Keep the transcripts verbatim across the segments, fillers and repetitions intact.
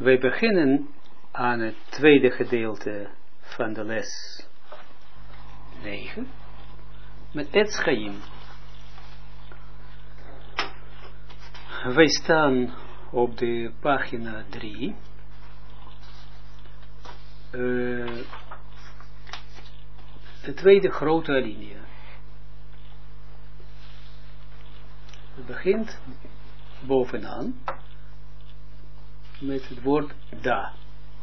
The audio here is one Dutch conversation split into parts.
Wij beginnen aan het tweede gedeelte van de les negen met Etz Chaim. Wij staan op de pagina drie. Uh, de tweede grote alinea. Het begint bovenaan met het woord da.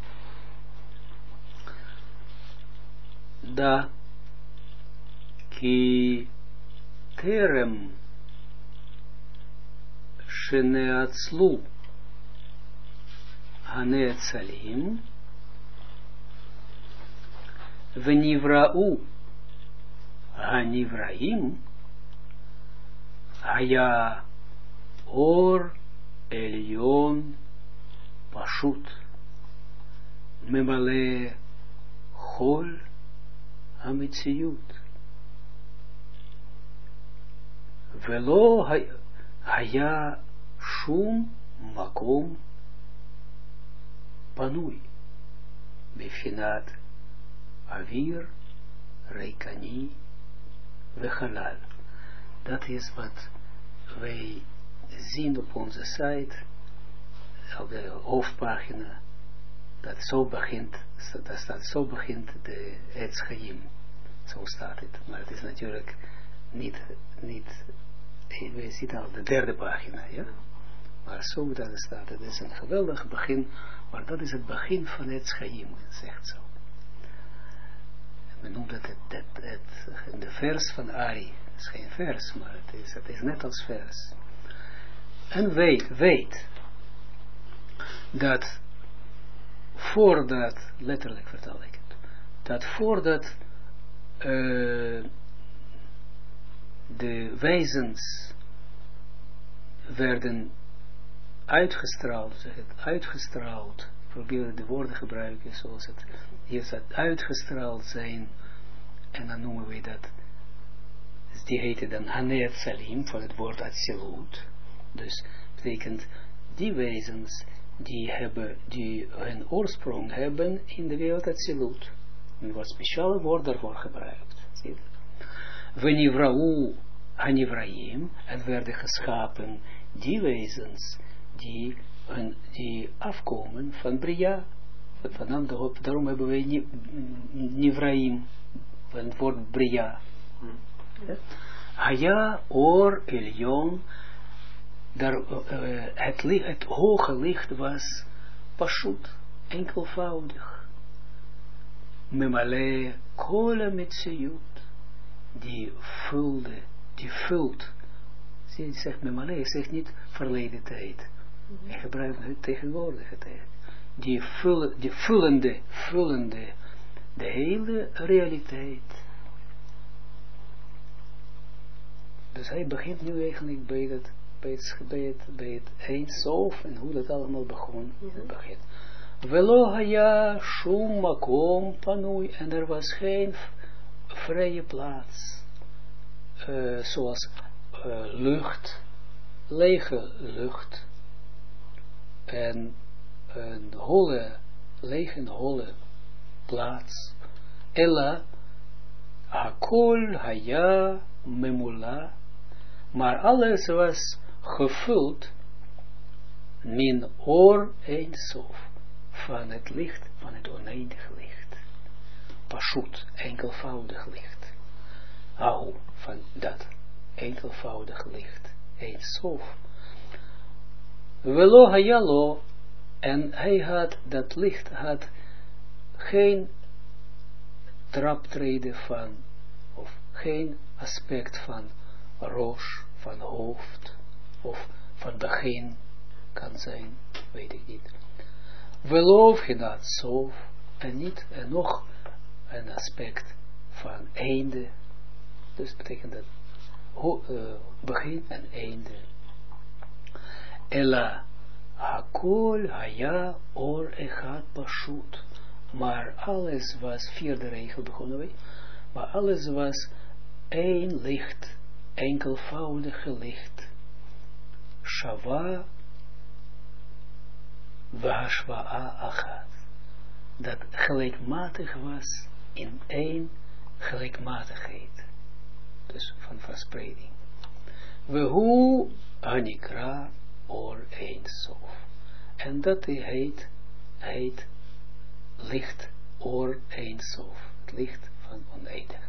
Da ki terem sheneatzlu haneatzalim venivra'u hanivraim haya or elyon pashut memale chol hamitsiyut velo haya shum makom panui befinat avir reikani vechalal. Dat is wat wij zien op onze site, op de hoofdpagina, dat zo begint, dat staat, zo begint de Etz Chaim. Zo staat het, maar het is natuurlijk niet, niet, we zitten op de derde pagina, ja? Maar zo dat het staat, het is een geweldig begin, maar dat is het begin van Etz Chaim, zegt zo. Men noemt het, het, het, het de vers van Ari. Het is geen vers, maar het is, het is net als vers. En weet, weet dat voordat, letterlijk vertel ik het, dat voordat uh, de wezens werden uitgestraald, zeg het, uitgestraald, ik probeer de woorden gebruiken zoals het hier staat, uitgestraald zijn, en dan noemen we dat, die heette dan Haneatzalim, van het woord Atzilut. Dus betekent die wezens die hebben, die hun oorsprong hebben in de wereld Atzilut. Er wordt speciale woord daarvoor gebruikt. Venivra'u Hanivraim, en werden geschapen die wezens die, hun, die afkomen van Bria. Vanaf de, daarom hebben wij Nivraim, van het woord Bria. Haya or Elyon, daar, uh, het, het hoge licht was pashut, enkelvoudig. Memale kola metsiyut, die vulde, die vult. Zie je, zegt memale, hij zegt niet verleden tijd. Hij gebruikt het tegenwoordige tijd. Die, vul, die vullende, vullende, de hele realiteit. Dus hij begint nu eigenlijk bij het, bij het, bij het, bij het Eindsof en hoe dat allemaal begon. Mm-hmm. Begint. Velo haya shum makom panui, en er was geen vrije plaats. Uh, zoals uh, lucht, lege lucht. En een holle, lege holle plaats. Ella hakol haya memula, maar alles was gevuld min oor Eindsof, van het licht, van het oneindig licht. Pashut, enkelvoudig licht. Ahu, van dat enkelvoudig licht. Eindsof. Velo hayalo, en hij had, dat licht had geen traptreden van, of geen aspect van roos, van hoofd, of van begin kan zijn, weet ik niet. Weloof genaat sof, en niet, en nog een aspect van einde, dus betekent dat ho, uh, begin en einde. Ella hakol haya or echad pashut, maar alles was, vierde regel begonnen wij, maar alles was één licht, enkelvoudige licht. Shava v'hashwa'a achat. Dat gelijkmatig was in één gelijkmatigheid. Dus van verspreiding. Vehu hanikra or ein sof. En dat heet, heet licht or ein sof. Het licht van oneindigheid.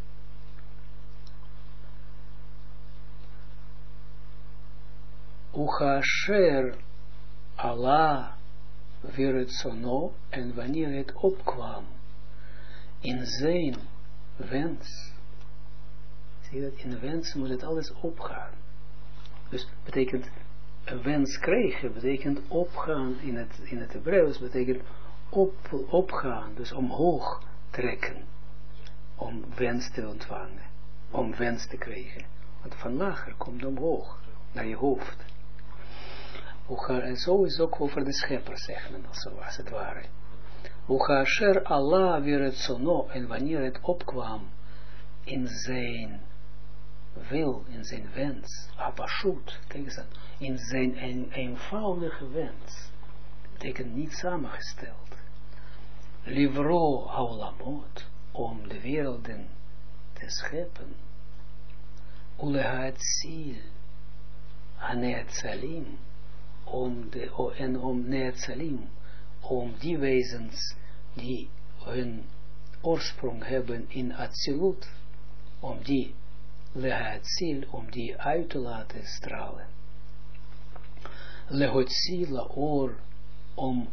Uchasher Allah viretsono, en wanneer het opkwam in zijn wens. Zie je dat? In wens moet het alles opgaan. Dus betekent een wens krijgen, betekent opgaan in het, in het Hebreeuws, betekent op, opgaan, dus omhoog trekken, om wens te ontvangen, om wens te krijgen. Want van lager komt omhoog, naar je hoofd. En zo is ook over de schepper, zegt men, als het ware. Uchasher Allah viretsono, en wanneer het opkwam in zijn wil, in zijn wens, apashut, kijk eens aan, in zijn een, eenvoudige wens, betekent niet samengesteld. Livro haulamot, om de werelden te scheppen, ulehaatsil, haneatsalim, om de, oh, en om neatsalim, om die wezens die hun oorsprong hebben in Atsilut, om die lehaatsil, om die uit te laten stralen. Lehotzi laor, om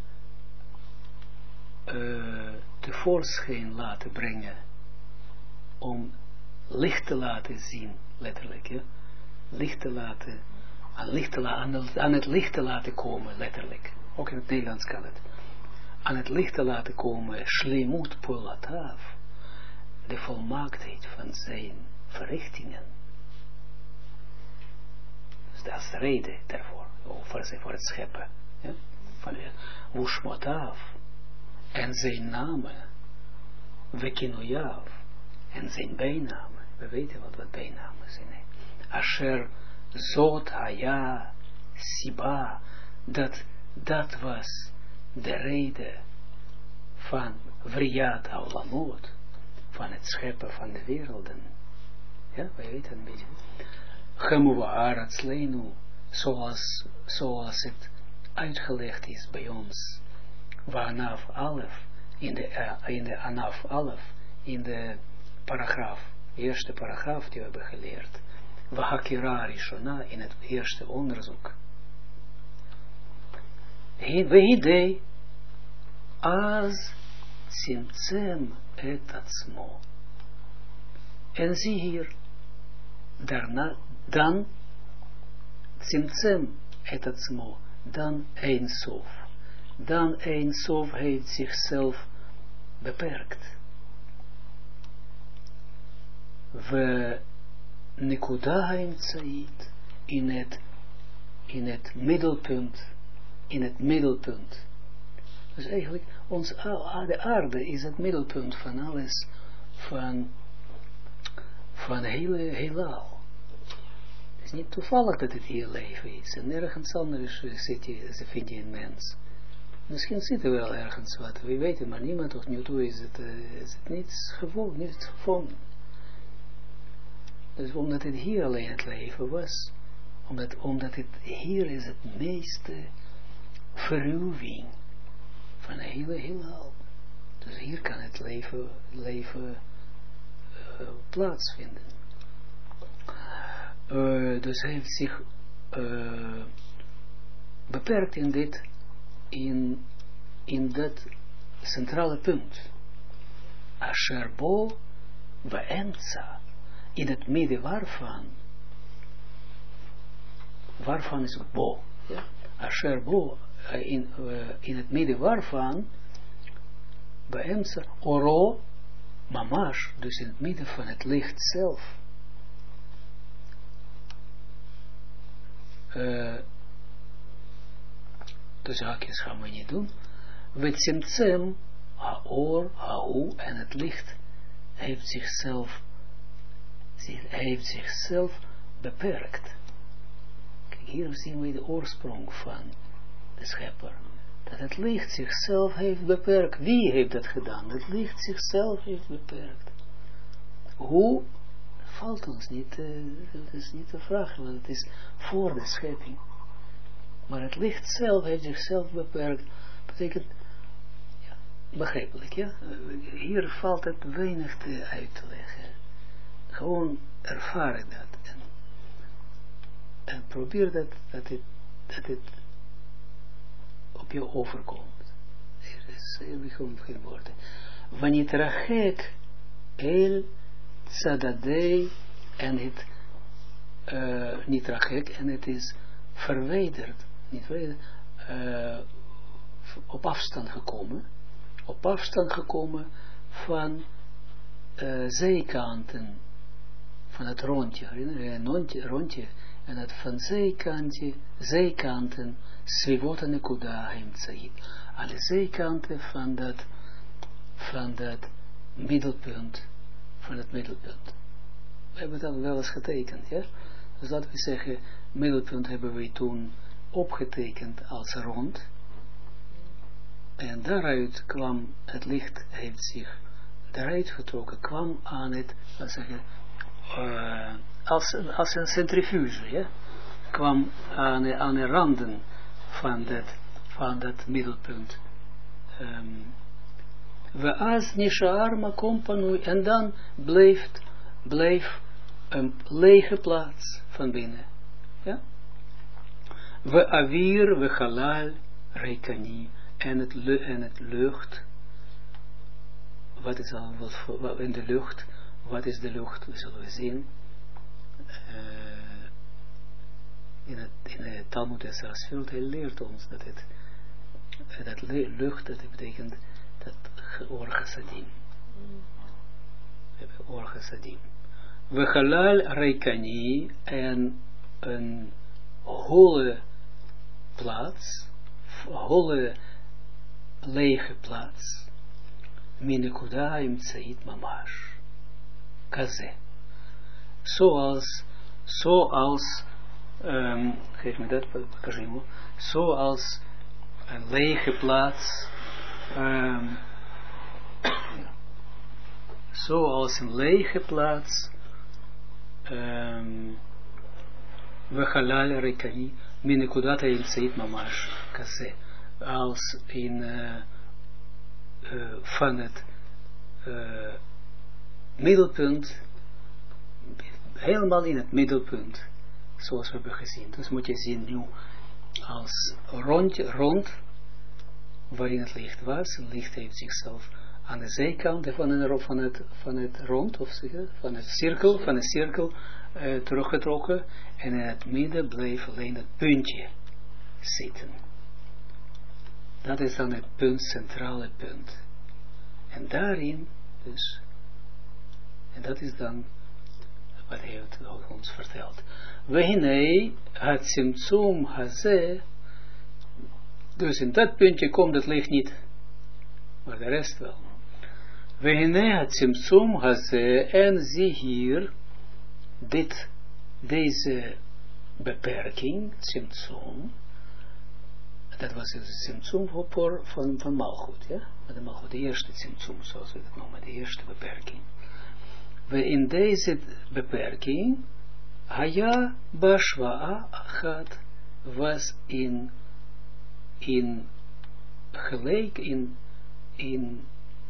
uh, tevoorschijn laten brengen, om licht te laten zien, letterlijk, ja? Licht te laten, aan, licht te la, aan, het, aan het licht te laten komen, letterlijk. Ook in het Nederlands kan het. Aan het licht te laten komen, shlemut polatav, de volmaaktheid van zijn verrichtingen. Dus dat is de reden daarvoor, voor, voor het scheppen. Ja? Van de ushmotav, en zijn namen, vekinoyav, en zijn bijnamen. We weten wat wat bijnamen zijn. Hè? Asher zot haya siba, dat dat was de reden van Vriyat Aulamot, van het scheppen van de werelden. Ja, wij weten een beetje. Chemuvaaratzleinu, zoals, zoals het uitgelegd is bij ons. Vanaf alef, in de, uh, in de anaf alef, in de paragraaf, eerste paragraaf die we hebben geleerd. Vahakira Rishona, in het eerste onderzoek. Vehidei, az tzimtzem et atzmo. En zie hier, daarna, dan, tzimtzem et atzmo, dan Ein Sof. Dan Ein Sof heeft zichzelf beperkt. We nekuda haimtzait, in het, in het middelpunt, in het middelpunt. Dus eigenlijk, ons, de aarde is het middelpunt van alles, van, van hele heelal. Het is niet toevallig dat het hier leven is. En nergens anders zit je, vind je een mens. Misschien zit er wel ergens wat, we weten, maar niemand tot nu toe is het, uh, is het niets gevonden, niets gevonden. Dus omdat het hier alleen het leven was, omdat, omdat het hier is het meeste verruwing van een hele heelal. Dus hier kan het leven, leven uh, plaatsvinden. Uh, dus hij heeft zich uh, beperkt in dit, in, in dat centrale punt. Asher bo ve'emtza, in het midden waarvan, waarvan is bo, ja? Asher bo, in, uh, in het midden waarvan, ve'emtza, oro, mamash, dus in het midden van het licht zelf. Uh, dus haakjes gaan we niet doen. Vetsimtsem, haor, hau, en het licht heeft zichzelf, heeft zichzelf beperkt. Kijk, hier zien we de oorsprong van de schepper. dat het licht zichzelf heeft beperkt. Wie heeft dat gedaan? Het licht zichzelf heeft beperkt. Hoe? Valt ons niet, uh, dat is niet te vragen, want het is voor de schepping. Maar het licht zelf heeft zichzelf beperkt. Betekent, ja, begrijpelijk, ja. Hier valt het weinig te uit te leggen. Gewoon ervaren dat. En, en probeer dat, dat het, dat het op je overkomt. Er is gewoon geen woorden. Vanitrachek el tzadadei en het uh, nitrachek en het is verwijderd, niet verwijderd, uh, op afstand gekomen, op afstand gekomen van uh, zijkanten van het rondje, rondje, rondje en het van zijkantje, zijkanten, svivot en nekuda hemtsaid, alle zijkanten van dat, van dat middelpunt, van het middelpunt. We hebben dat wel eens getekend, ja? Dus laten we zeggen, middelpunt hebben we toen opgetekend als rond. En daaruit kwam, het licht heeft zich eruit getrokken, kwam aan het, laten we zeggen, uh, als, als een centrifuge, ja? Kwam aan de, aan de randen van dat, van dat middelpunt. Um, we as nishar makom panui, en dan bleef, bleef een lege plaats van binnen. Ja? We avir, we halal, reikani, en het, en het lucht. Wat is al wat, wat in de lucht? Wat is de lucht? We zullen we zien. Uh, in het, in het Talmud Esrasveld, hij leert ons dat het, dat lucht, dat betekent dat orgasadim. Orgasadim. We halal reikani en een holle plaats, holle lege plaats, minekuda im tzait mamash, kaze. Zoals, zoals, um, geef me dat, покажи ему, zoals een lege plaats, um, zoals een lege plaats, um, we halal rekani, minekudata in tzeit mamash, kaze, als in uh, uh, van het uh, middelpunt, helemaal in het middelpunt, zoals we hebben gezien. Dus moet je zien nu als rond, rond waarin het licht was. Het licht heeft zichzelf aan de zijkant van het, van het, van het rond, of zeggen, van het cirkel, van het cirkel uh, teruggetrokken. En in het midden bleef alleen het puntje zitten. Dat is dan het punt, centrale punt. En daarin, dus, en dat is dan wat hij heeft ons verteld. Wehinei het simtsum haze, dus in dat puntje komt het licht niet, maar de rest wel. Wehinei het simtsum haze, en zie hier, dit, deze beperking, simtsum, dat was het simtsum voor, van, van Malchut, ja, de Malchut, de eerste simtsum, zoals we dat noemen, de eerste beperking. We in deze beperking, Haya Bashwa'a Achat, was in, in gelijk, in, in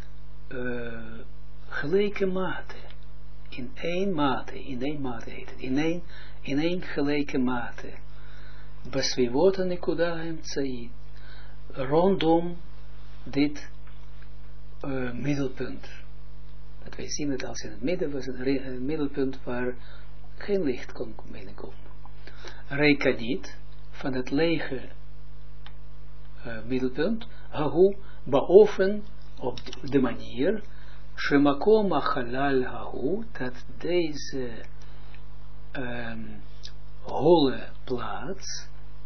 uh, gelijke mate, in één mate, in één mate heet het, in één, in één gelijke mate, Basvivota Nekuda Emtsai, rondom dit uh, middelpunt. Dat wij zien het als in het midden was een, een middelpunt waar geen licht kon binnenkomen. Reikadit, van het lege uh, middelpunt, hahu, boven op de manier, shemakom halal hahu, dat deze um, holle plaats,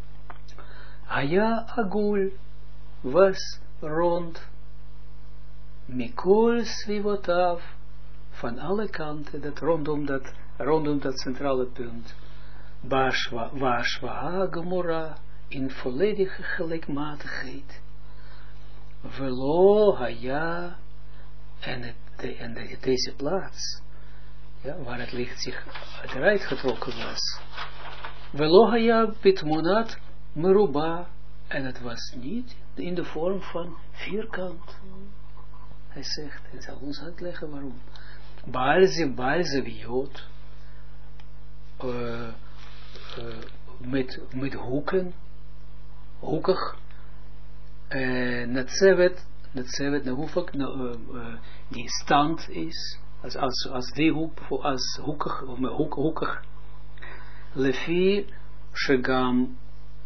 haya agul, was rond, mikol svivotav, van alle kanten, dat rondom dat, rondom dat centrale punt, Bashwa, Vashwa Gemora, in volledige gelijkmatigheid, velo haya, en, het, de, en de, deze plaats, ja, waar het licht zich eruit getrokken was, velo haya bitmunat meruba, en het was niet in de vorm van vierkant. Hij zegt, hij zal ons uitleggen waarom. Baalze, baalze wiot, uh, uh, met, met hoeken, hoekig, uh, netzevet, netzevet, nou hoeveel, nou, uh, uh, die stand is, als, als, als die hoek, als hoekig, of met hoek, hoekig, lefi, shegam,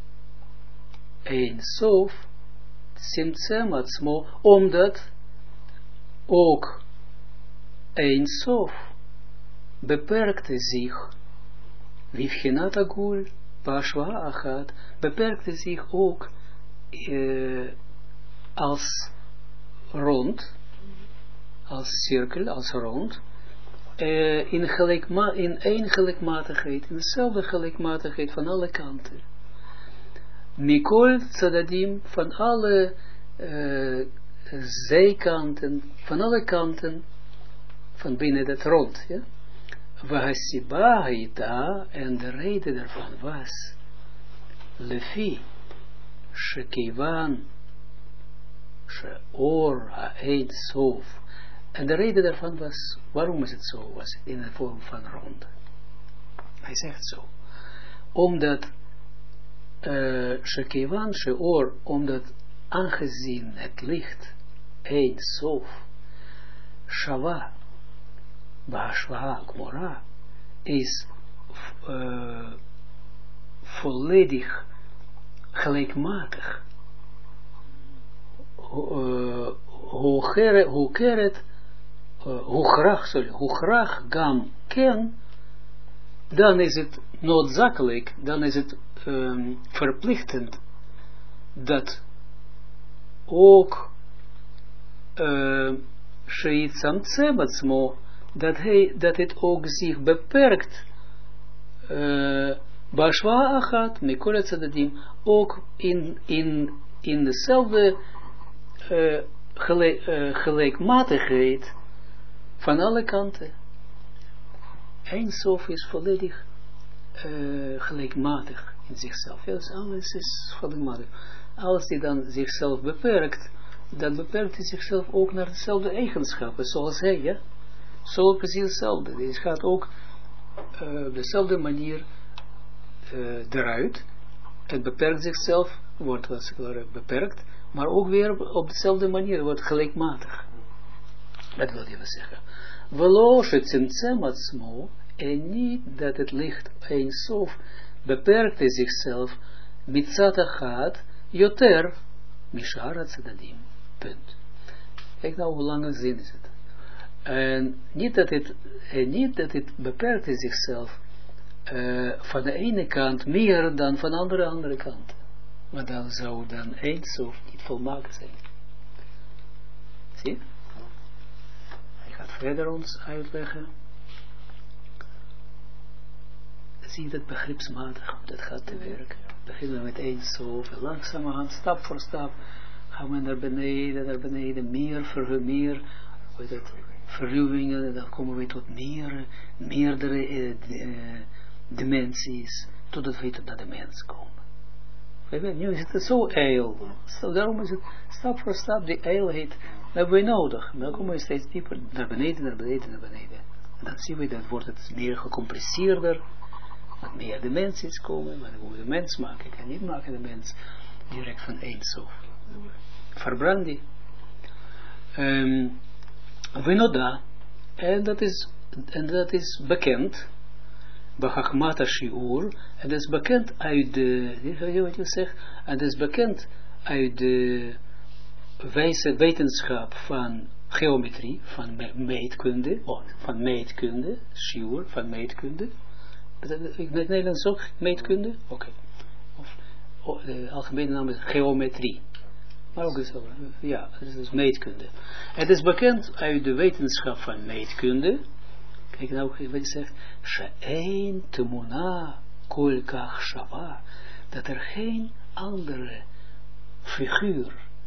een sof, simtsem atzmo, omdat ook een sof beperkte zich, vivchenat agul, bashwa achat, beperkte zich ook uh, als rond, als cirkel, als rond, uh, in, gelijkma in één gelijkmatigheid, in dezelfde gelijkmatigheid van alle kanten. Mikol tzadadim, van alle uh, zijkanten, van alle kanten, van binnen dat rond, ja. Vahasiba haita, en de reden daarvan was, lefi, shekivan, sheor haein sof, en de reden daarvan was, waarom is het zo, was het in de vorm van rond. Hij zegt zo, omdat, uh, shekivan, sheor, omdat aangezien het licht, een sof, shava, Bashwa Gmora, is uh, volledig gelijkmatig. Uh, hoe keret, hoe graag, sorry, hoe graag gam ken, dan is het noodzakelijk, dan is het um, verplichtend, dat ook Sheit Samtsem Atzmo, dat hij, dat het ook zich beperkt, Bashwa Achat, Mikol Tzadadim, ook in, in, in dezelfde uh, gelijk, uh, gelijkmatigheid van alle kanten. Eén sof is volledig uh, gelijkmatig in zichzelf. Ja, dus alles is gelijkmatig. Als die dan zichzelf beperkt, dan beperkt hij zichzelf ook naar dezelfde eigenschappen, zoals hij, ja. Zo precies hetzelfde. Hij gaat ook uh, op dezelfde manier uh, eruit. Het beperkt zichzelf, wordt wat beperkt, maar ook weer op dezelfde manier, wordt gelijkmatig. Dat wil je wel zeggen. Velo shetzimtzem atzmo, en niet dat het licht een sof beperkte zichzelf, mitzat achat, yoter, mishar tzadadim. Punt. Kijk nou hoe lange zin is het. En niet dat het, en niet dat het beperkte zichzelf uh, van de ene kant meer dan van de andere, andere kant. Maar dan zou dan eens of niet volmaakt zijn. Zie je? Hij gaat verder ons uitleggen. Zie je dat begripsmatig, hoe dat gaat te werk. Beginnen we met eens of langzamerhand, stap voor stap, gaan we naar beneden, naar beneden, meer voor meer, hoe dat verruwingen, en dan komen we tot meer, meerdere uh, uh, dimensies, totdat we tot naar de mens komen. Nu is het zo eil, so, daarom is het stap voor stap, die eilheid hebben we nodig. Dan komen we steeds dieper naar beneden, naar beneden, naar beneden. En dan zien we dat wordt het meer gecompliceerder, wat meer dimensies komen, maar dan moet je de mens maken. Ik kan niet maken de mens direct van één sof. Verbrand die. Um, Venoda, en dat is, en dat is bekend, Bachachmata Shiur, en dat is bekend uit de, wat je zegt, en dat is bekend uit de wijze wetenschap van geometrie, van meetkunde, oh, van meetkunde, Shiur, van meetkunde, in het Nederlands ook meetkunde, oké, okay. Of oh, de algemene naam is geometrie. Maar ook is ja, het is meetkunde. Het is bekend uit de wetenschap van meetkunde. Kijk nou wat hij zegt. She'ein temuna kol kach shava. Dat er geen andere figuur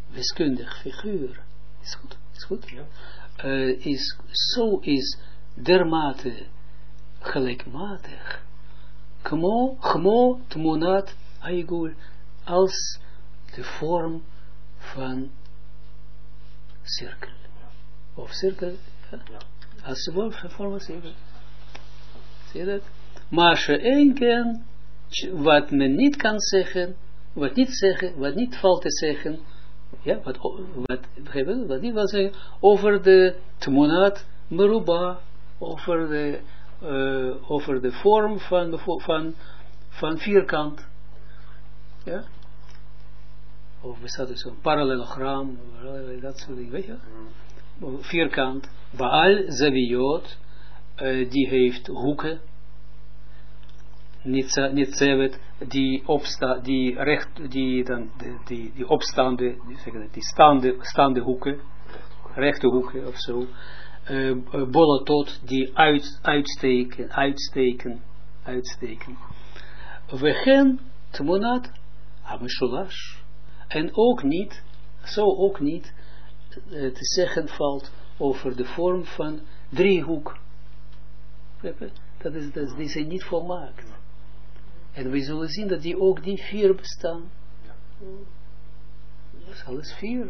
wiskundig figuur, is goed, is goed, Ja. uh, is, zo is dermate gelijkmatig, Gmo, gmo, tmonat, aigul, als de vorm van cirkel. Of cirkel, ja? Ja. Als de vorm van cirkel. Zie je dat? Maar ze één keer, wat men niet kan zeggen, wat niet zeggen, wat niet valt te zeggen, ja, wat, wat, wat niet wil zeggen, over de tmonat meruba, over de, uh, over de vorm van, van, van vierkant, ja, of bestaat er zo'n parallelogram, dat soort dingen, weet je, mm. vierkant, Baal Zaviyot, uh, die heeft hoeken, niet, niet zevet, die opsta, die recht, die dan, die, die, die opstaande, die, zeg dat, die staande, staande hoeken, rechte hoeken of zo, uh, uh, bolotot, die uit, uitsteken, uitsteken, uitsteken. We gaan tmonat hamishulash, en ook niet, zo ook niet, uh, te zeggen valt over de vorm van driehoek. Dat is, dat is, die zijn niet volmaakt. En we zullen zien dat die ook die vier bestaan. Ja. Dat is alles vier.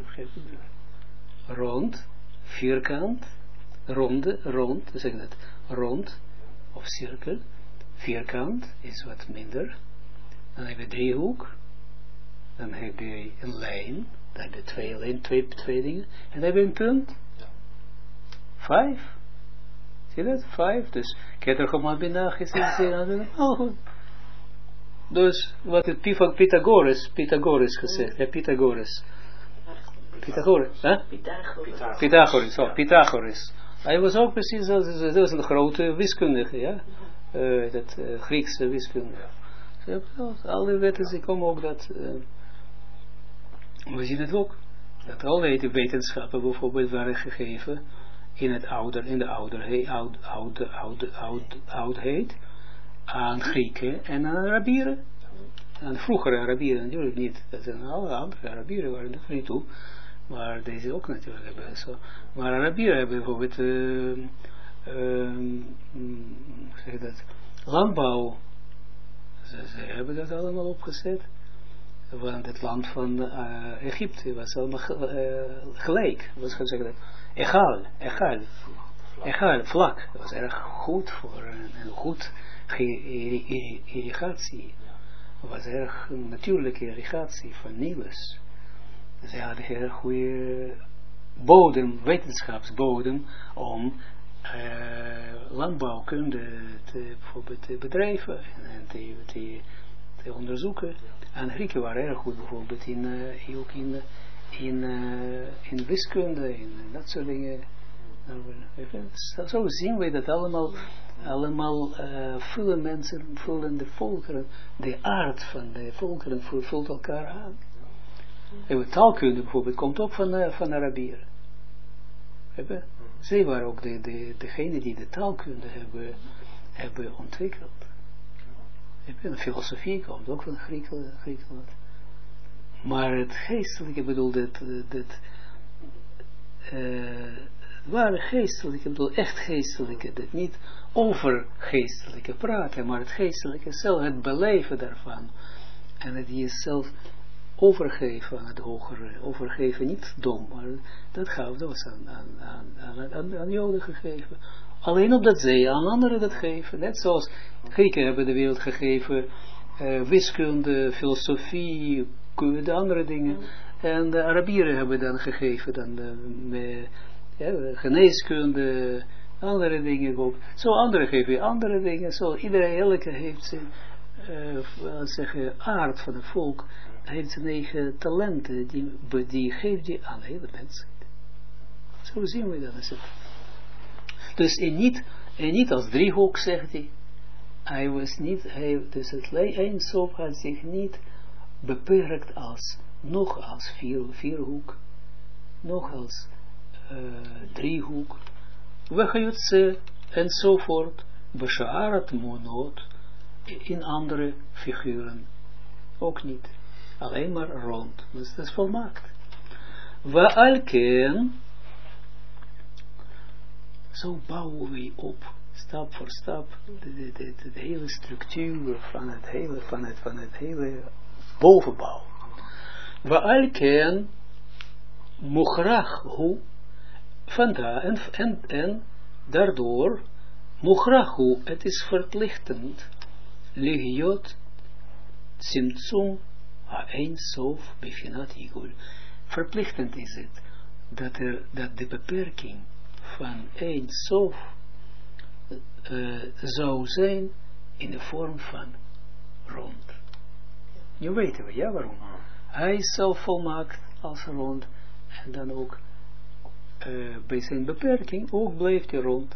Rond, vierkant, ronde, rond, zeg dat, rond, of cirkel, vierkant is wat minder. Dan heb je driehoek, dan heb je een lijn, dan heb je twee lijnen, twee, twee dingen, en dan heb je een punt. Ja. Vijf. Zie je dat? Vijf. Dus, kijk er gewoon bij na gezien, oh goed. Dus, wat het Pythagoras, Pythagoras gezegd, ja, Pythagoras. Pythagoras, hè? Pythagoras. Pythagoras, oh, Pythagoras. Hij was ook precies, dat was een grote wiskundige, ja. Uh, dat uh, Griekse wiskundige. Ja. Alle wetten, ze komen ook dat, uh, we zien het ook, dat alle de wetenschappen bijvoorbeeld waren gegeven in het ouder, in de ouder, oud, oude, oude, oud, oudheid, aan Grieken en aan Arabieren. Aan de vroegere Arabieren natuurlijk niet. Dat zijn alle andere Arabieren waren er niet toe. Maar deze ook natuurlijk hebben zo. Maar Arabieren hebben bijvoorbeeld uh, uh, zeg dat, landbouw. Ze, ze hebben dat allemaal opgezet. Want het land van uh, Egypte was allemaal uh, gelijk. Was gezegd dat egal, egal, egal, vlak. Dat was erg goed voor een, een goed irrigatie. Het was erg een natuurlijke irrigatie van Nilus. Ze hadden een heel goede bodem, wetenschapsbodem, om uh, landbouwkunde te, bijvoorbeeld te bedrijven en te, te, te onderzoeken. En Grieken waren erg goed bijvoorbeeld in, uh, ook in, in, uh, in wiskunde, in dat soort dingen. Zo zien we dat allemaal, allemaal uh, vullen mensen, vullen de volkeren, de aard van de volkeren vult elkaar aan. En taalkunde bijvoorbeeld komt ook van, uh, van Arabieren. Zij waren ook de, de, degene die de taalkunde hebben, hebben ontwikkeld. De filosofie komt ook van Griekenland. Maar het geestelijke, ik bedoel, dat, dat uh, ware geestelijke, ik bedoel echt geestelijke, dat niet over geestelijke praten, maar het geestelijke zelf, het beleven daarvan. En het jezelf overgeven aan het hogere, overgeven, niet dom, maar dat gaf, dat was aan, aan, aan, aan, aan Joden gegeven. Alleen opdat zij aan anderen dat geven, net zoals Grieken hebben de wereld gegeven, uh, wiskunde, filosofie, de andere dingen, en de Arabieren hebben dan gegeven, dan de, ja, geneeskunde, andere dingen ook. Zo anderen geven andere dingen, zo iedereen, elke heeft zijn, uh, zeggen, aard van het volk, heeft zijn eigen talenten, die, die geeft die aan de hele mensen. Zo zien we dat. Is het. Dus en niet, en niet als driehoek, zegt hij. Hij was niet, hij, dus het Eindsof had zich niet beperkt als, nog als vier, vierhoek, nog als uh, driehoek, wegajutse, enzovoort, besharat monot, in andere figuren, ook niet. Alleen maar rond, dus dat is volmaakt. wa alken, zo bouwen we op, stap voor stap, de, de, de, de, de hele structuur van het hele, van het, van het hele bovenbouw. Wa alken, mochrach hu, vandaar, en, en, en daardoor, mochrach hu, het is verplichtend, ligiot, Tzimtzum ha-ein sof befinat igul. Verplichtend is het dat, er, dat de beperking van een sof uh, zou zijn in de vorm van rond. Nu weten we, ja, waarom? Hij is zelf volmaakt als rond en dan ook uh, bij zijn beperking ook blijft hij rond.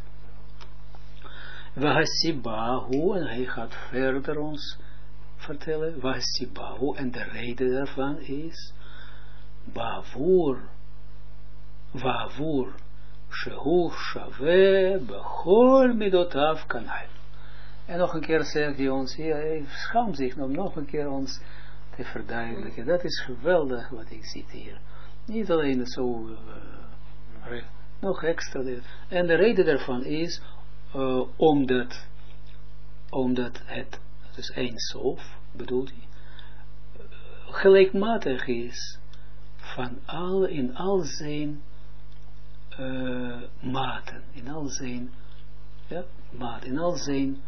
Vahasibahu, en hij gaat verder ons vertellen, Vahasibahu, en de reden daarvan is, Bavur, Vavur, Shehu Shave, Bechol Midotav Kanal. En nog een keer zegt hij ons, ja, hij schaamt zich om nog een keer ons te verduidelijken. Dat is geweldig wat ik zie hier. Niet alleen zo, uh, nog extra. En de reden daarvan is, uh, omdat, omdat het, dus één sof, bedoelt hij, uh, gelijkmatig is van al, in al zijn uh, maten, in al zijn, ja, maat, in al zijn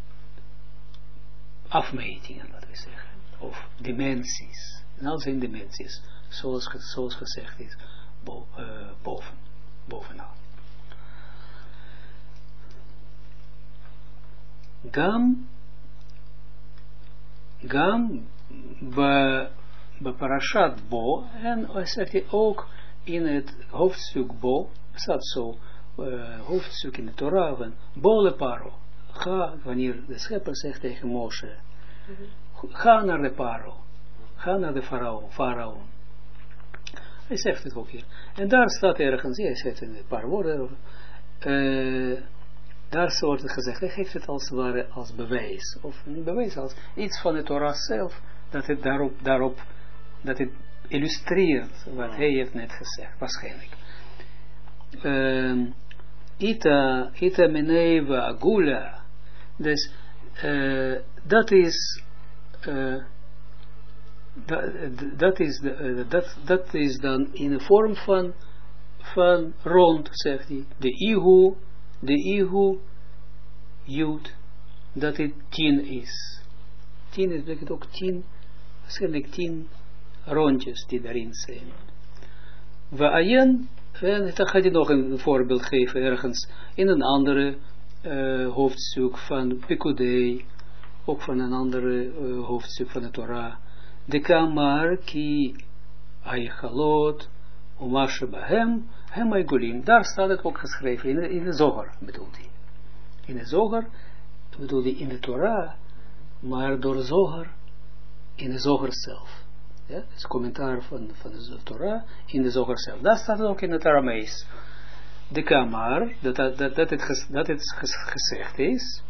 afmetingen, laten we zeggen, of dimensies, in al zijn dimensies, zoals, zoals gezegd is, bo, uh, boven, bovenaan. Gam, gam, be, be parashat bo, en zegt hij ook in het hoofdstuk bo, staat zo, uh, hoofdstuk in de Torah, van bo le paro, ga, wanneer de schepper zegt tegen Moshe, ga naar de paro, ga naar de farao, farao. Hij zegt het ook hier. En daar staat ergens, hij zegt in een paar woorden, uh, daar wordt het gezegd, hij geeft het als het ware als bewijs, of niet bewijs, als iets van de Torah zelf, dat het daarop, daarop dat het illustreert wat hij heeft net gezegd, waarschijnlijk. Uh, ita, ita meneva agula, dus uh, dat is, uh, dat, dat is, uh, dat, dat is dan in de vorm van, van rond, zegt hij, de ihu, de ihu, jud, dat het tien is. Tien is betekent ook tien, waarschijnlijk tien rondjes die daarin zijn. Waaien, en dan gaat hij nog een voorbeeld geven ergens in een andere uh, hoofdstuk van Pekudei, ook van een andere uh, hoofdstuk van de Torah. De kamar ki aichalot umashe bahem hem aigulim. Daar staat het ook geschreven, in de, in de Zohar bedoelt hij. In de Zohar bedoelt hij in de Torah, maar door Zohar, in de Zohar zelf. Ja, het is commentaar van, van de Torah in de Zohar zelf. Dat staat ook in het Aramees. De kamar, dat, dat, dat, dat, het, ges, dat het gezegd is,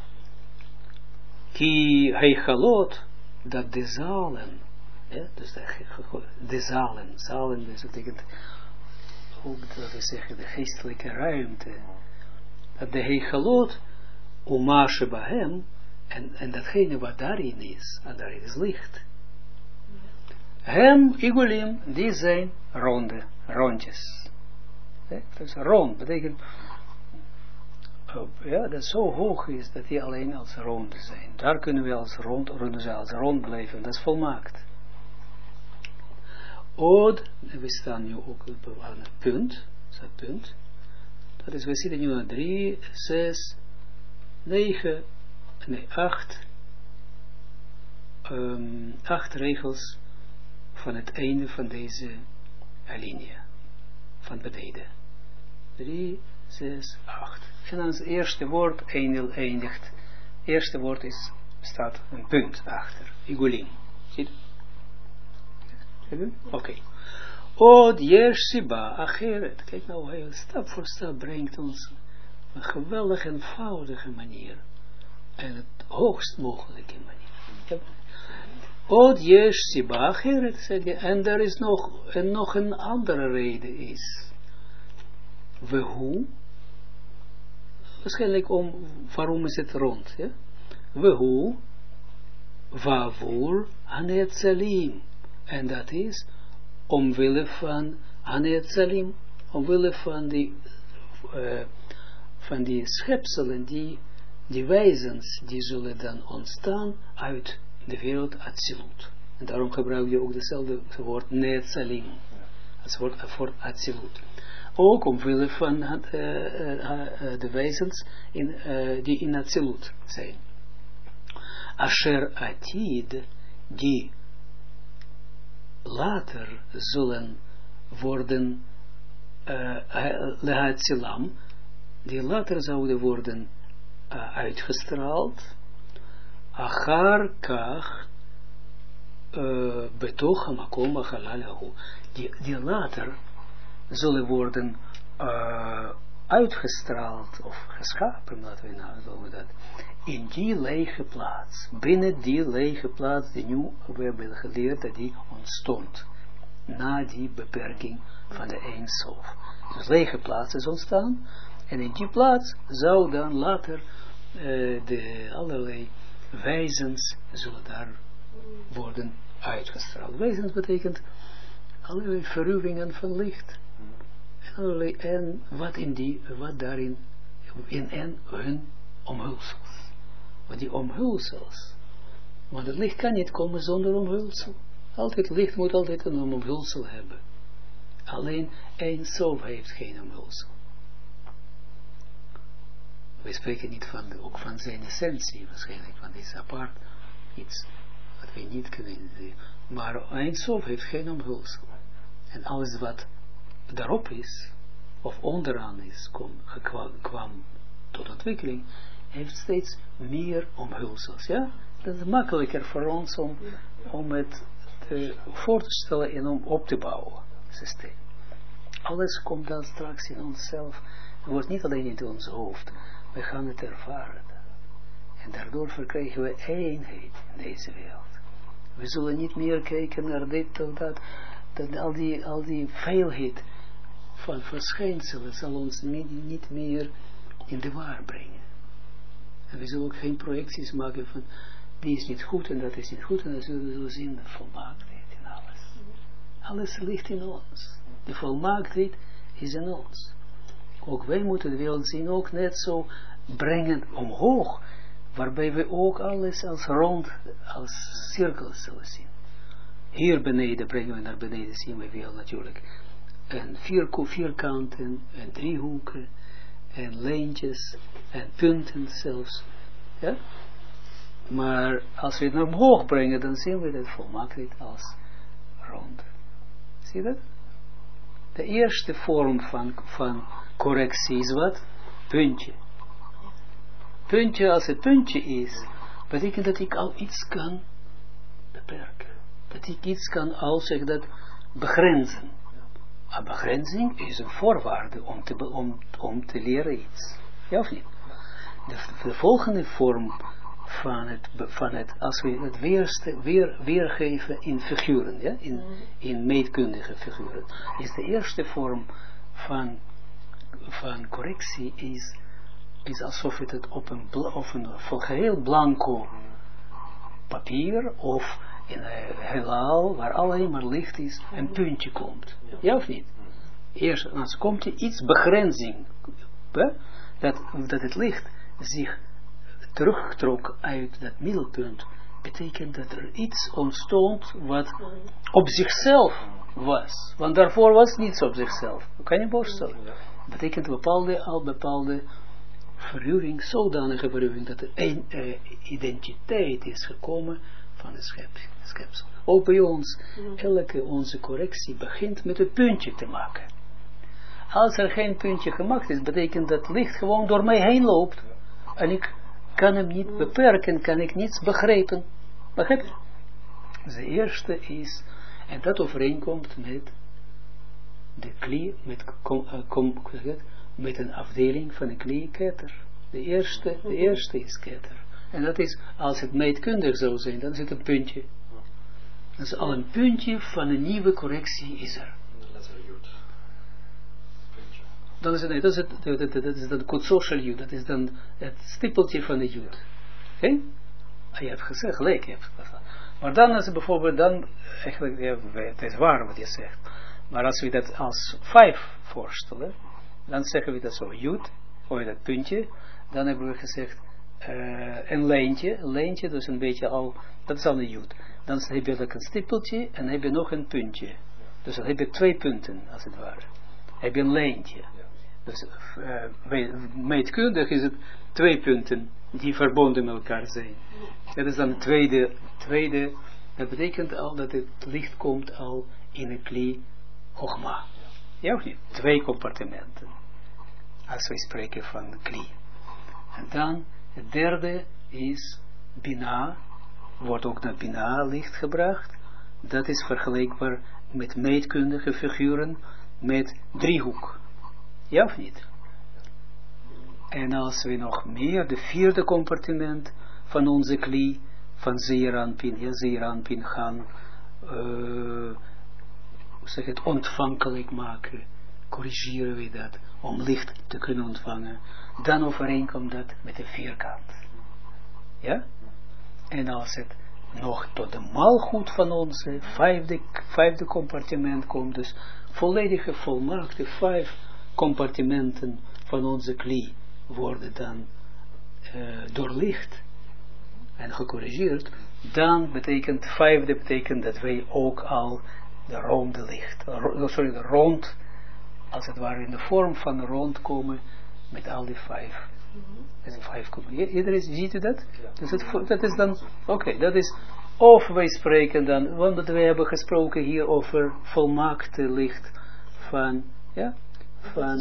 ki heichalot, dat de zalen, ja, dus de, de zalen, zalen, dus dat betekent ook, dat we zeggen, de geestelijke ruimte, dat de heichalot, umashe bahem, en, en datgene wat daarin is, en daarin is licht, hem, igulim, die zijn ronde, rondjes. Ja, dus rond betekent, oh, ja, dat zo hoog is dat die alleen als rond zijn. Daar kunnen we als rond, als rond blijven, dat is volmaakt. Od, we staan nu ook aan het punt, dat punt, dat is, we zitten nu aan drie, zes, negen, nee, acht, um, acht regels van het einde van deze alinea, van beneden. drie, zes, acht. En dan het eerste woord eindigt. Het eerste woord is, staat een punt achter. Igulim. Zie je? Oké. Okay. Od yesh siba acheret. Kijk nou, hij stap voor stap brengt ons een geweldige, eenvoudige manier. En het hoogst mogelijke manier. Od yesh siba acheret, zeg je, en er is nog, en nog een andere reden is. We hoe? Waarschijnlijk om, waarom is het rond, ja? We hoe? Wavoer hanetzalim. En dat is omwille van hanetzalim, omwille van die, uh, van die schepselen, die, die wezens, die zullen dan ontstaan uit de wereld Atsilut. En daarom gebruik je ook hetzelfde woord netzalim, als woord voor Atsilut. Ook omwille van uh, uh, uh, de wezens in, uh, die in Atsilut zijn. Asher atid, die later zullen worden uh, lehatzilam, die later zouden worden uh, uitgestraald, achar kach uh, betoch hamakom halalahu, die, die later zullen worden uh, uitgestraald of geschapen, laten we nou zo dat, in die lege plaats, binnen die lege plaats die nu, we hebben geleerd dat die ontstond, na die beperking van de Ein Sof. Dus lege plaats is ontstaan, en in die plaats zou dan later uh, de allerlei wezens zullen daar worden uitgestraald. Wezens betekent allerlei verruwingen van licht. En, allerlei, en wat, in die, wat daarin, in en hun omhulsels. Want die omhulsels, want het licht kan niet komen zonder omhulsel. Altijd, licht moet altijd een omhulsel hebben. Alleen Ein Sof heeft geen omhulsel. We spreken niet van, de, ook van zijn essentie waarschijnlijk, want het is apart iets wat we niet kunnen zien. Maar Ein Sof heeft geen omhulsel. En alles wat daarop is, of onderaan is, kwam, kwam tot ontwikkeling, heeft steeds meer omhulsels, ja? Dat is makkelijker voor ons om, om het te, voor te stellen en om op te bouwen, systeem. Alles komt dan straks in onszelf, het wordt niet alleen in ons hoofd, we gaan het ervaren. En daardoor verkrijgen we eenheid in deze wereld. We zullen niet meer kijken naar dit of dat, dat al, die, al die veelheid van verschijnselen zal ons niet meer in de war brengen. En we zullen ook geen projecties maken van die is niet goed en dat is niet goed en dan zullen we zo zien de volmaaktheid in alles. Alles ligt in ons. De volmaaktheid is in ons. Ook wij moeten de wereld zien ook net zo brengen omhoog, waarbij we ook alles als rond, als cirkel zullen zien. Hier beneden brengen we naar beneden, zien we wel natuurlijk en vier, vierkanten en driehoeken en lijntjes en punten zelfs. Ja? Maar als we het naar omhoog brengen, dan zien we dat volmaaktheid als rond. Zie je dat? De eerste vorm van, van correctie is wat? Puntje. Puntje, als het puntje is, betekent dat ik al iets kan beperken. Dat ik iets kan al zeg dat begrenzen. Een begrenzing is een voorwaarde om te, om, om te leren iets. Ja of niet? De, de volgende vorm van het, van het als we het weerste, weer, weergeven in figuren, ja? in, in meetkundige figuren, is de eerste vorm van, van correctie is, is alsof het, het op een, op een geheel blanco papier of in een heelal waar alleen maar licht is, een puntje komt. Ja of niet? Eerst als komt er iets begrenzing, hè? dat, dat het licht zich terugtrok uit dat middelpunt, betekent dat er iets ontstond wat op zichzelf was. Want daarvoor was niets op zichzelf. Kan je je voorstellen? Betekent bepaalde, al bepaalde verruwing, zodanige verruwing, dat er een uh, identiteit is gekomen van de schepsel. Ook bij ons, elke onze correctie begint met een puntje te maken. Als er geen puntje gemaakt is, betekent dat licht gewoon door mij heen loopt. En ik kan hem niet beperken, kan ik niets begrijpen. Begrijp je? Dus de eerste is, en dat overeenkomt met de klie, met, kom, uh, kom, met een afdeling van een klie ketter. De eerste, de eerste is ketter. En dat is, als het meetkundig zou zijn, dan is het een puntje. Dat is al een puntje van een nieuwe correctie is er. De letter Jud. Puntje. Dan is het, nee, dat is het, dat, dat, dat is dan Kotsosel Jud, dat is dan het stippeltje van de Jud. Oké? Okay? Ah, je hebt gezegd, gelijk, je hebt gezegd. Maar dan is het bijvoorbeeld, dan, eigenlijk, ja, het is waar wat je zegt. Maar als we dat als vijf voorstellen, dan zeggen we dat zo, Jud, of dat puntje, dan hebben we gezegd, uh, een lijntje, een lijntje, dus een beetje al, dat is al een Jud. Dan heb je ook een stippeltje en dan heb je nog een puntje. Dus dan heb je twee punten, als het ware. Heb je een lijntje. Dus uh, meetkundig is het twee punten die verbonden met elkaar zijn. Dat is dan het tweede, tweede, dat betekent al dat het licht komt al in een kli Chogma. Ja of niet? Twee compartimenten. Als we spreken van kli. En dan, het derde is Bina, wordt ook naar Bina licht gebracht. Dat is vergelijkbaar met meetkundige figuren met driehoek. Ja of niet? En als we nog meer, de vierde compartiment van onze kli, van Zeeranpin, ja, Zeeranpin gaan, uh, zeg het, ontvankelijk maken, corrigeren we dat, om licht te kunnen ontvangen, dan overeenkomt dat met de vierkant. Ja? En als het nog tot de maalgoed van onze vijfde, vijfde compartiment komt, dus volledige, volmaakte vijf compartimenten van onze kli worden dan uh, doorlicht en gecorrigeerd, dan betekent, vijfde betekent dat wij ook al de ronde licht, sorry, de rond, als het ware in de vorm van rond komen, met al die vijf. Mm-hmm. vijf Iedereen, ziet u dat? Ja. Dus het, dat is dan, oké, okay, dat is, of wij spreken dan, want wij hebben gesproken hier over volmaakte licht van, ja, van,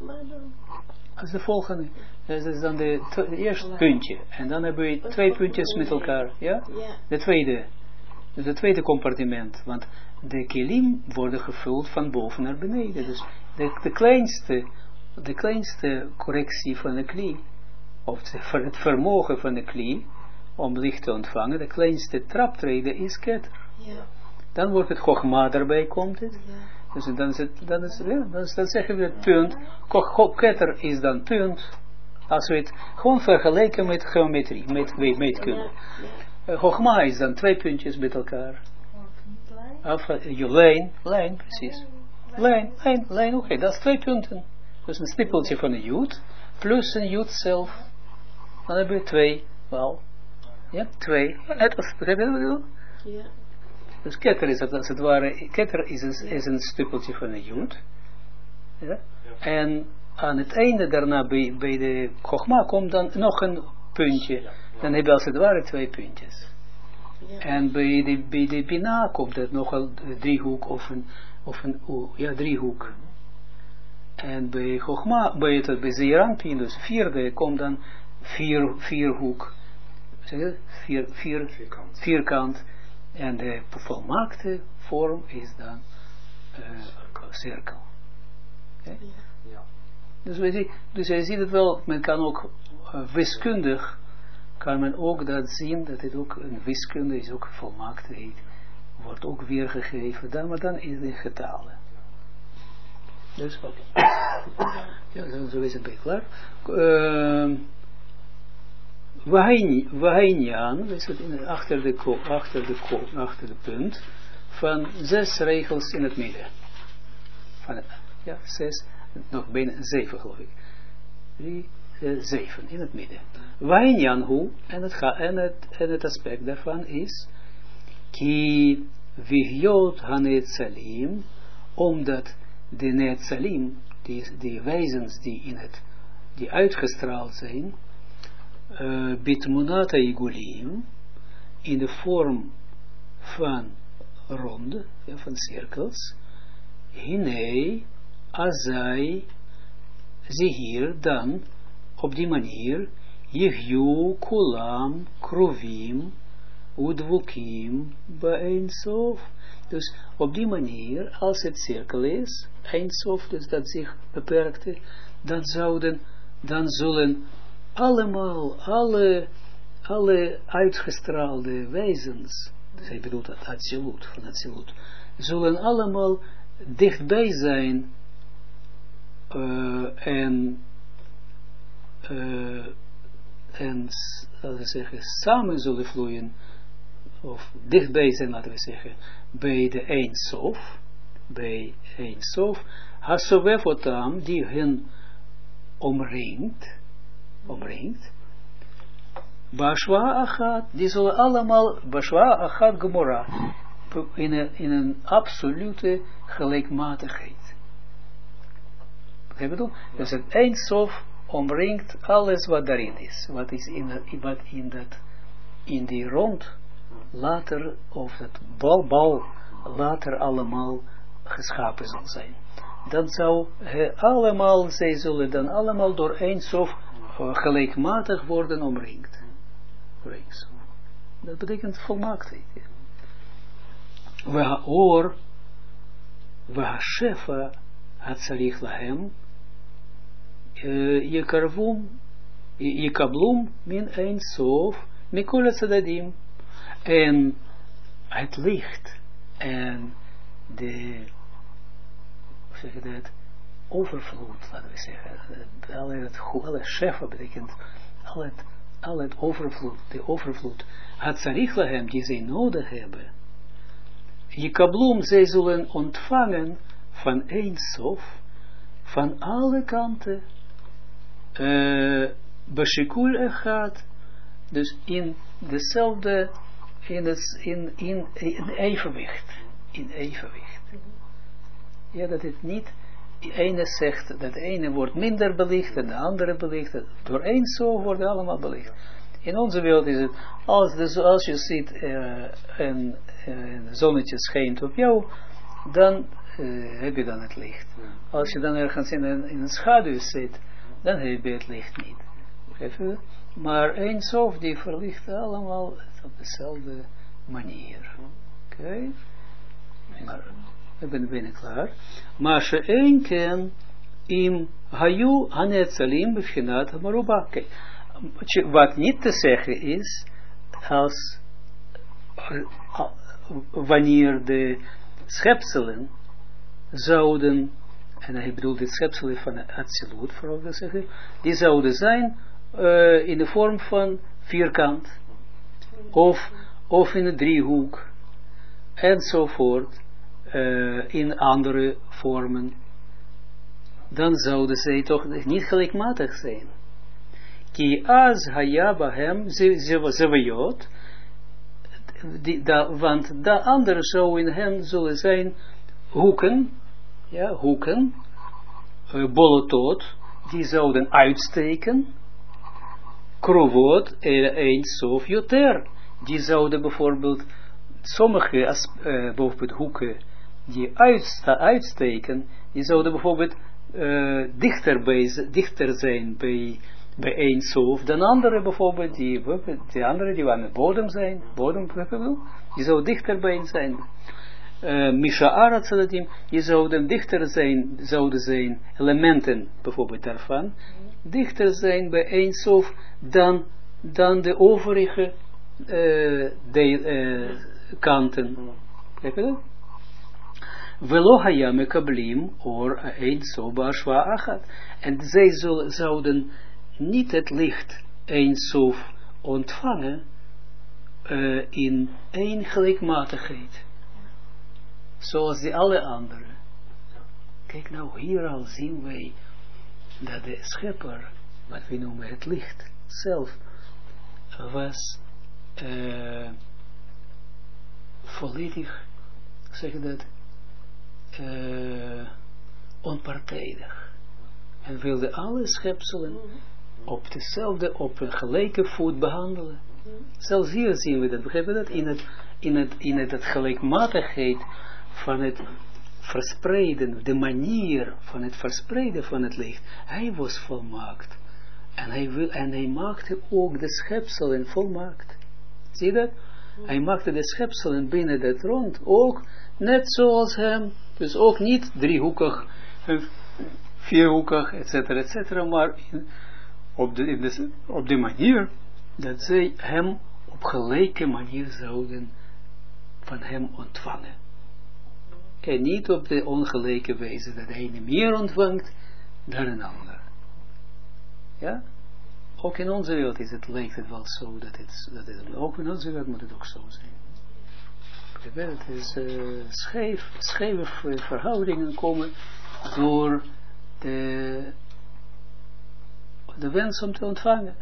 als de volgende, dat is dan de, de eerste puntje, en dan hebben we twee puntjes met elkaar, ja, de tweede, dus het tweede compartiment, want de kelim worden gevuld van boven naar beneden, dus de, de kleinste, de kleinste correctie van de kli, of het vermogen van de kli, om licht te ontvangen, de kleinste traptreden is ketter. Ja. Dan wordt het Chogma, erbij komt het. Ja. Dus dan, is het, dan, is, ja, dan, is, dan zeggen we het punt, ketter is dan punt, als we het gewoon vergelijken met geometrie, met meetkunde. Ja. Chogma is dan twee puntjes met elkaar. Of je lijn, lijn, precies. Lijn, lijn, lijn, oké, okay, dat is twee punten. Dus een stippeltje van een jood, plus een jood zelf. Dan hebben we twee, wel. Ja, twee. Het was, begrijp je wat ik bedoel? Ja. Dus ketter is het, als het ware, ketter is een, is een stippeltje van een jood. Ja? En aan het einde daarna, bij, bij de Chogma, komt dan nog een puntje. Dan heb je als het ware twee puntjes. Ja. En bij de, bij de Bina komt het nog een driehoek of een, of een o, ja, driehoek. En bij Chogma, bij het bij Zeeranpin, dus vierde, komt dan vier, vierhoek. Zeg je? Vier, vier, vierkant. vierkant. En de volmaakte vorm is dan uh, cirkel. Okay? Ja. Dus, we zien, dus je ziet het wel, men kan ook uh, wiskundig, kan men ook dat zien, dat het ook een wiskunde is, ook volmaaktheid, wordt ook weergegeven, dan, maar dan is het in getalen. Dus oké. Okay. Ja, zo is het bij klaar. Uh, Wahinyan, is het in, achter, de kop, achter, de kop, achter de punt, van zes regels in het midden. Van, ja, zes, nog bijna zeven geloof ik. Drie, uh, zeven in het midden. Wahinyan hu, en het, en, het, en het aspect daarvan is, ki vigyot hanetzalim, omdat de netzalim, die, die wezens die in het, die uitgestraald zijn, Uh, bitmunata igulim, in de vorm van ronde, ja, van cirkels, hinei, azai, zie hier dan, op die manier, yihyu, kulam, kruvim, udvukim, ba'einsof. Dus op die manier, als het cirkel is, einsof, dus dat zich beperkte, dan zouden, dan zullen allemaal, alle, alle uitgestraalde wezens, zij bedoelt dat Atsilut, van Atsilut, zullen allemaal dichtbij zijn uh, en uh, en laten we zeggen samen zullen vloeien, of dichtbij zijn, laten we zeggen, bij de Ein Sof, bij Ein Sof, Hasovev otam, die hen omringt, omringt, Bashwa Achat, die zullen allemaal, Bashwa Achat Gomorra, in een, in een absolute gelijkmatigheid. Wat ik bedoel? Dus het Ein Sof omringt alles wat daarin is, wat is in, het, wat in, dat, in die rond later, of het bal, bal later allemaal geschapen zal zijn. Dan zou he, allemaal, zij zullen dan allemaal door Ein Sof uh, gelijkmatig worden omringd. Dat betekent volmaaktheid. We oor, we ha-shefa hatzarich lahem, je karvum, je kablum min Ein Sof, mikol hatzadadim. En het licht en de, hoe zeg je dat, overvloed, laten we zeggen, al het alle shefa betekent, al het, al het overvloed, de overvloed, hatzarich lahem, die zij nodig hebben, je kablum, zij zullen ontvangen van Ein Sof, van alle kanten, uh, bashikul echad, dus in dezelfde, in, het, in, in, in evenwicht, in evenwicht. Ja, dat het niet, de ene zegt, dat de ene wordt minder belicht en de andere belicht, door Ein Sof worden allemaal belicht. In onze wereld is het, als, dus als je ziet uh, een, een zonnetje schijnt op jou, dan uh, heb je dan het licht. Als je dan ergens in een, in een schaduw zit, dan heb je het licht niet. Even, maar Ein Sof die verlicht allemaal op dezelfde manier. Oké? Okay? Maar ik ben bijna klaar. Maar ze één ken im hayu hanetzalim bevchinat maruba. Kijk, wat niet te zeggen is, als wanneer de schepselen zouden, en hij bedoelt de schepselen van Atsilut, vooral te zeggen, die zouden zijn uh, in de vorm van vierkant, of, of in een driehoek, enzovoort, uh, in andere vormen, dan zouden zij toch niet gelijkmatig zijn. Ki az haya bahem zevayot, want de andere zou in hen zullen zijn hoeken, ja, hoeken, uh, bolotot, die zouden uitsteken, krovot, Ein Sof yoter, die zouden bijvoorbeeld, sommige as, uh, bijvoorbeeld hoeken, die uitsta, uitsteken, die zouden bijvoorbeeld uh, dichter, bij, dichter zijn bij, bij Ein Sof dan andere bijvoorbeeld, die, die andere die aan de bodem zijn, bodem bijvoorbeeld, die zouden dichter bij zijn. Uh, Misha Aratzaladim, die zouden dichter zijn, zouden zijn, elementen bijvoorbeeld daarvan, dichter zijn bij Ein Sof dan, dan de overige uh, de, uh, kanten. Kijk je dat? Velo haya mekablim or Ein Sof ba'ashwa achat. En zij zullen, zouden niet het licht Ein Sof ontvangen uh, in één gelijkmatigheid. Zoals die alle anderen. Kijk nou, hier al zien wij dat de schepper, wat we noemen het licht zelf, was uh, volledig, zeg je dat, uh, onpartijdig. En wilde alle schepselen op dezelfde, op een gelijke voet behandelen. Zelfs hier zien we dat, begrijpen we dat? In het, in het, in het, het gelijkmatigheid van het verspreiden, de manier van het verspreiden van het licht. Hij was volmaakt. En hij, wil, en hij maakte ook de schepselen volmaakt. Zie je dat? Hij maakte de schepselen binnen dat rond ook net zoals hem. Dus ook niet driehoekig, vierhoekig, et cetera, et cetera. Maar in, op, de, in de, op de manier dat zij hem op gelijke manier zouden van hem ontvangen. En niet op de ongelijke wijze dat de ene meer ontvangt dan een ander. Ja? Ook in onze wereld is het, lijkt het wel zo, dat het, dat het, ook in onze wereld moet het ook zo zijn. Het is uh, scheef, scheve verhoudingen komen door de, de wens om te ontvangen.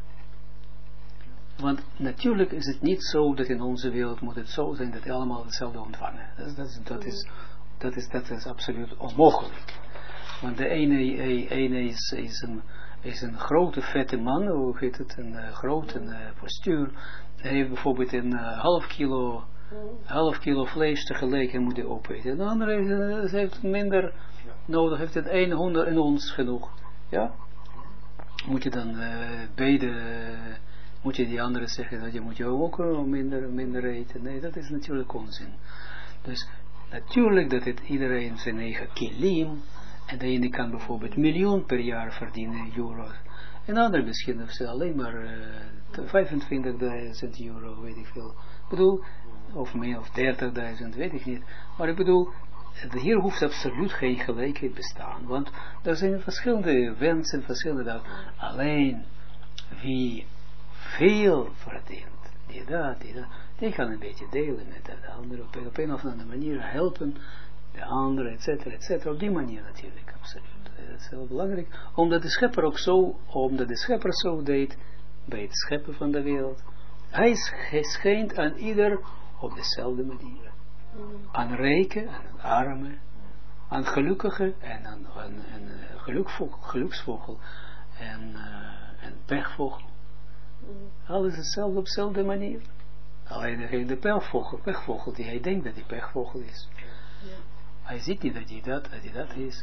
Want natuurlijk is het niet zo dat in onze wereld moet het zo zijn dat we allemaal hetzelfde ontvangen. Dat, dat, dat, is, dat, is, dat is absoluut onmogelijk. Want de ene, ene is, is, een, is een grote vette man, hoe heet het, een uh, grote uh, postuur. Hij heeft bijvoorbeeld een uh, half kilo, half kilo vlees tegelijk en moet hij opeten. En de andere uh, heeft minder nodig, heeft het een honderd in ons genoeg. Ja? Moet je dan uh, beide... Uh, moet je die anderen zeggen dat je moet je ook minder, minder eten. Nee, dat is natuurlijk onzin. Dus natuurlijk dat het iedereen zijn eigen kilim, en de ene kan bijvoorbeeld miljoen per jaar verdienen, euro. En de andere misschien of ze alleen maar uh, vijfentwintigduizend euro, weet ik veel. Ik bedoel, of meer, of dertigduizend, weet ik niet. Maar ik bedoel, hier hoeft absoluut geen gelijkheid bestaan. Want er zijn verschillende wensen, verschillende dat. Alleen wie veel verdient, die dat, die dat, die kan een beetje delen met de andere, op, op een of andere manier helpen, de andere, et cetera, et cetera, op die manier natuurlijk, absoluut. Dat is heel belangrijk, omdat de schepper ook zo, omdat de schepper zo deed, bij het scheppen van de wereld, hij schijnt aan ieder op dezelfde manier. Aan rijken, aan armen, aan gelukkigen en aan, aan, aan gelukvogel, geluksvogel en, uh, en pechvogel. Alles hetzelfde op dezelfde manier. Alleen de pechvogel, pechvogel die hij denkt dat hij pechvogel is. Ja. Hij ziet niet dat hij dat, dat, hij dat is.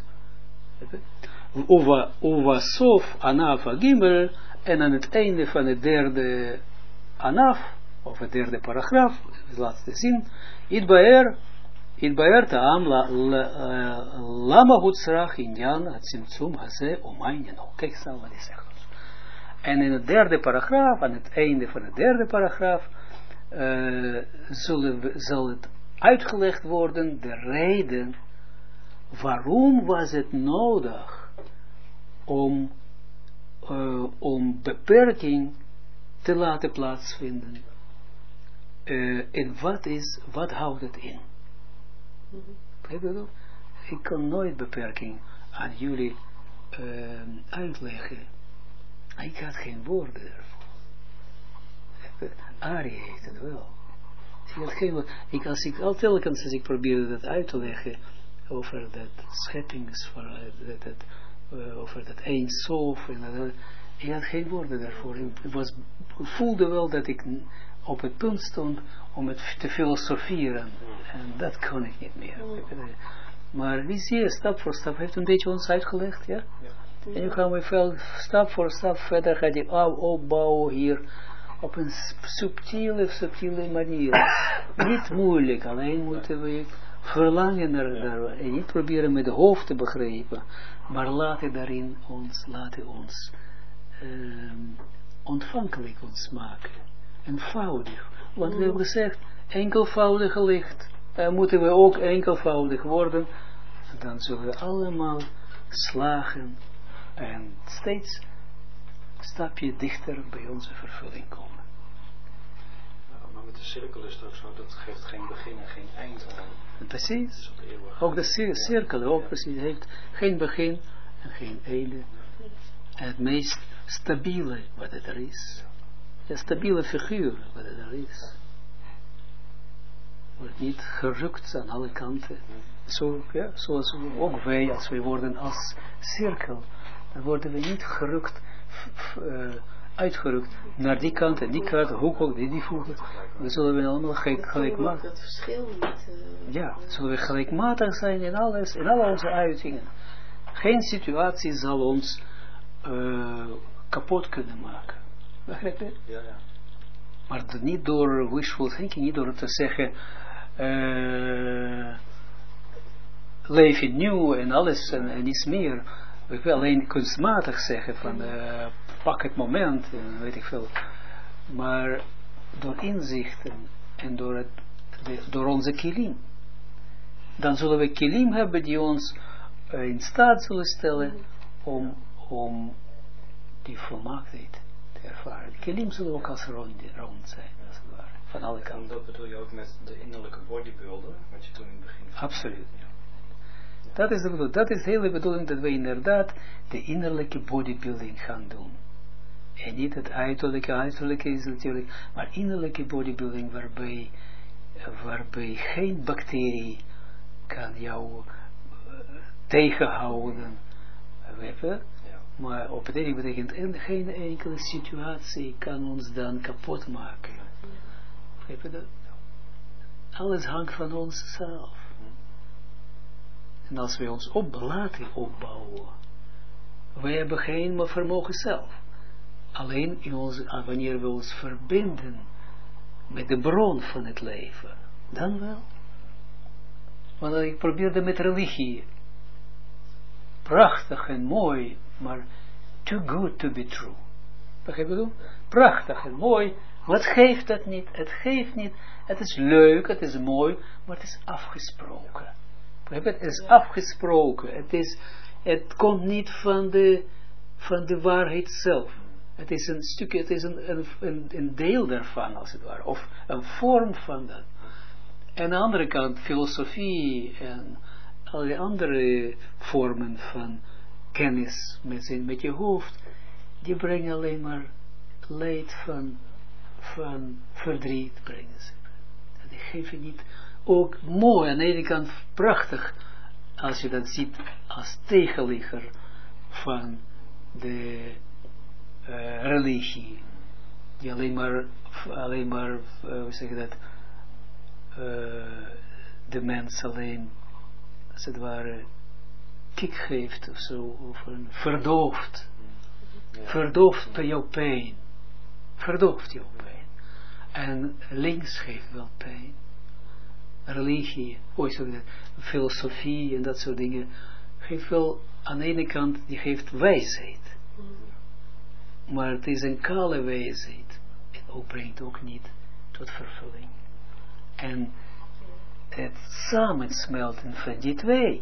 Uwa sof anaf agimel, en aan het einde van het derde anaf, of het derde paragraaf, de laatste zin, itbaer, itbaer ta'am lama hutsrach inyan het simtsum haze omainen. Kijk eens wat hij zegt. En in het derde paragraaf, aan het einde van het derde paragraaf, uh, zullen, zal het uitgelegd worden, de reden, waarom was het nodig om, uh, om beperking te laten plaatsvinden. Uh, en wat is, wat houdt het in? Mm-hmm. Ik kan nooit beperking aan jullie uh, uitleggen. Ik had geen woorden ervoor. Ari heeft het wel. Ik had geen woorden. Ik, als ik al telkens als ik probeerde dat uit te leggen over dat scheppings, dat, dat, uh, over dat één sof, en dat, ik had geen woorden daarvoor. Ik, was, ik voelde wel dat ik op het punt stond om het te filosoferen. En dat kon ik niet meer. Maar wie zie je, stap voor stap, heeft een beetje ons uitgelegd, ja? Ja. En nu gaan we veel, stap voor stap verder, gaat die opbouwen hier op een subtiele, subtiele manier. Niet moeilijk, alleen moeten we verlangen naar, naar en niet proberen met de hoofd te begrijpen, maar laten daarin ons, laten ons um, ontvankelijk ons maken. Eenvoudig. Want we hebben gezegd, enkelvoudig licht. Dan moeten we ook enkelvoudig worden. En dan zullen we allemaal slagen. En steeds een stapje dichter bij onze vervulling komen. Ja, maar met de cirkel is het ook zo, dat geeft geen begin en geen eind aan. Precies. Ook de cir cirkel, ook ja. Precies, heeft geen begin en geen einde. En het meest stabiele wat het er is. De stabiele figuur wat het er is. Wordt niet gerukt aan alle kanten. Zo, ja, zoals ook wij, als wij worden als cirkel, dan worden we niet gerukt, uh, uitgerukt naar die kant en die kant, hoek ook, die, die voegen. Dan zullen we allemaal gelijk, gelijkmatig. Dat verschil niet. Uh, ja, zullen we gelijkmatig zijn in alles, in alle onze uitingen. Geen situatie zal ons uh, kapot kunnen maken. Begrijp je? Ja, ja. Maar niet door wishful thinking, niet door te zeggen, uh, leef in nieuw en alles en, en niets meer. Ik wil alleen kunstmatig zeggen van uh, pak het moment en weet ik veel. Maar door inzichten en door het de, door onze kilim. Dan zullen we kilim hebben die ons uh, in staat zullen stellen om, om die volmaaktheid te ervaren. De kilim zullen ook als rond, rond zijn, als het ware, van alle kanten. En dat bedoel je ook met de innerlijke bodybuilder, wat je toen in het begin... Absoluut. Ja. Ja. Dat is de bedoeling. Dat is de hele bedoeling, dat we inderdaad de innerlijke bodybuilding gaan doen. En niet het uiterlijke, uiterlijke is natuurlijk, maar innerlijke bodybuilding waarbij, waarbij geen bacterie kan jou uh, tegenhouden. Weet je? Ja. Maar op het einde betekent en geen enkele situatie kan ons dan kapot maken. Weet je dat? Alles hangt van onszelf. En als wij ons op laten opbouwen, wij hebben geen vermogen zelf. Alleen in onze, wanneer we ons verbinden met de bron van het leven, dan wel. Want ik probeerde met religie. Prachtig en mooi, maar too good to be true. Begrijp je? Prachtig en mooi, wat geeft dat niet? Het geeft niet. Het is leuk, het is mooi, maar het is afgesproken. Het is afgesproken. Het, is, het komt niet van de, van de waarheid zelf. Het is een stukje, het is een, een, een deel daarvan, als het ware. Of een vorm van dat. En aan de andere kant, filosofie en alle andere vormen van kennis met, zijn, met je hoofd, die brengen alleen maar leed van, van verdriet, brengen ze. En die geven niet, ook mooi, aan de ene kant prachtig, als je dat ziet als tegenligger van de uh, religie, die alleen maar, alleen maar, uh, hoe zeg je dat, uh, de mens alleen, als het ware, kick geeft of zo, of een verdooft, ja. verdooft jouw pijn, verdooft jouw pijn, en links geeft wel pijn. Religie, oh, sorry, dat, filosofie en dat soort dingen, geeft wel aan de ene kant, die geeft wijsheid. Maar het is een kale wijsheid. Het ook brengt ook niet tot vervulling. En het samensmelten van die twee,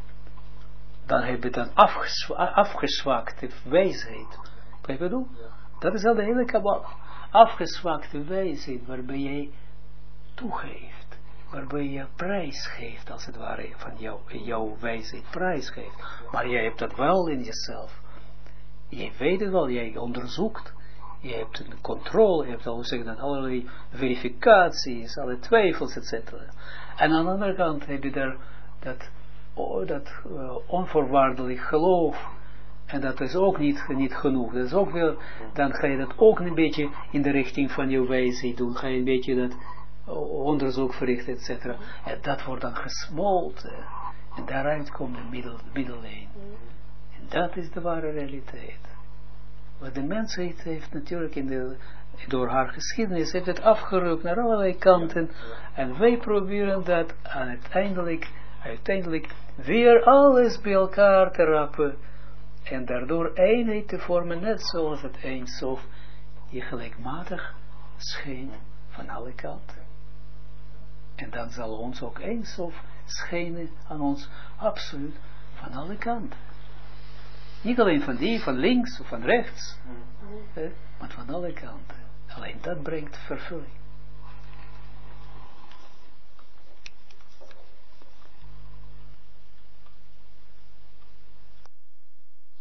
dan heb je dan afgezwa- afgezwakte wijsheid. Begrijp je dat? Dat is al de hele kabbal. Afgezwakte wijsheid waarbij jij toegeeft. Waarbij je prijs geeft, als het ware, van jou, jouw wijsheid prijs geeft. Maar jij hebt dat wel in jezelf. Je weet het wel, jij onderzoekt. Je hebt een controle, je hebt al, hoe zeg je dat, allerlei verificaties, alle twijfels, et cetera. En aan de andere kant heb je daar dat, oh, dat uh, onvoorwaardelijk geloof. En dat is ook niet, niet genoeg. Dat is ook weer, dan ga je dat ook een beetje in de richting van je wijsheid doen. Ga je een beetje dat onderzoek verrichten, et cetera. En dat wordt dan gesmolten. En daaruit komt de middel, middellijn. En dat is de ware realiteit. Wat de mensheid heeft natuurlijk in de, door haar geschiedenis, heeft het afgerukt naar allerlei kanten. En wij proberen dat uiteindelijk, uiteindelijk weer alles bij elkaar te rappen. En daardoor eenheid te vormen, net zoals het Eindsof, die gelijkmatig schijnt van alle kanten. En dan zal ons ook Eindsof schijnen aan ons absoluut van alle kanten. Niet alleen van die, van links of van rechts, mm. eh, maar van alle kanten. Alleen dat brengt vervulling.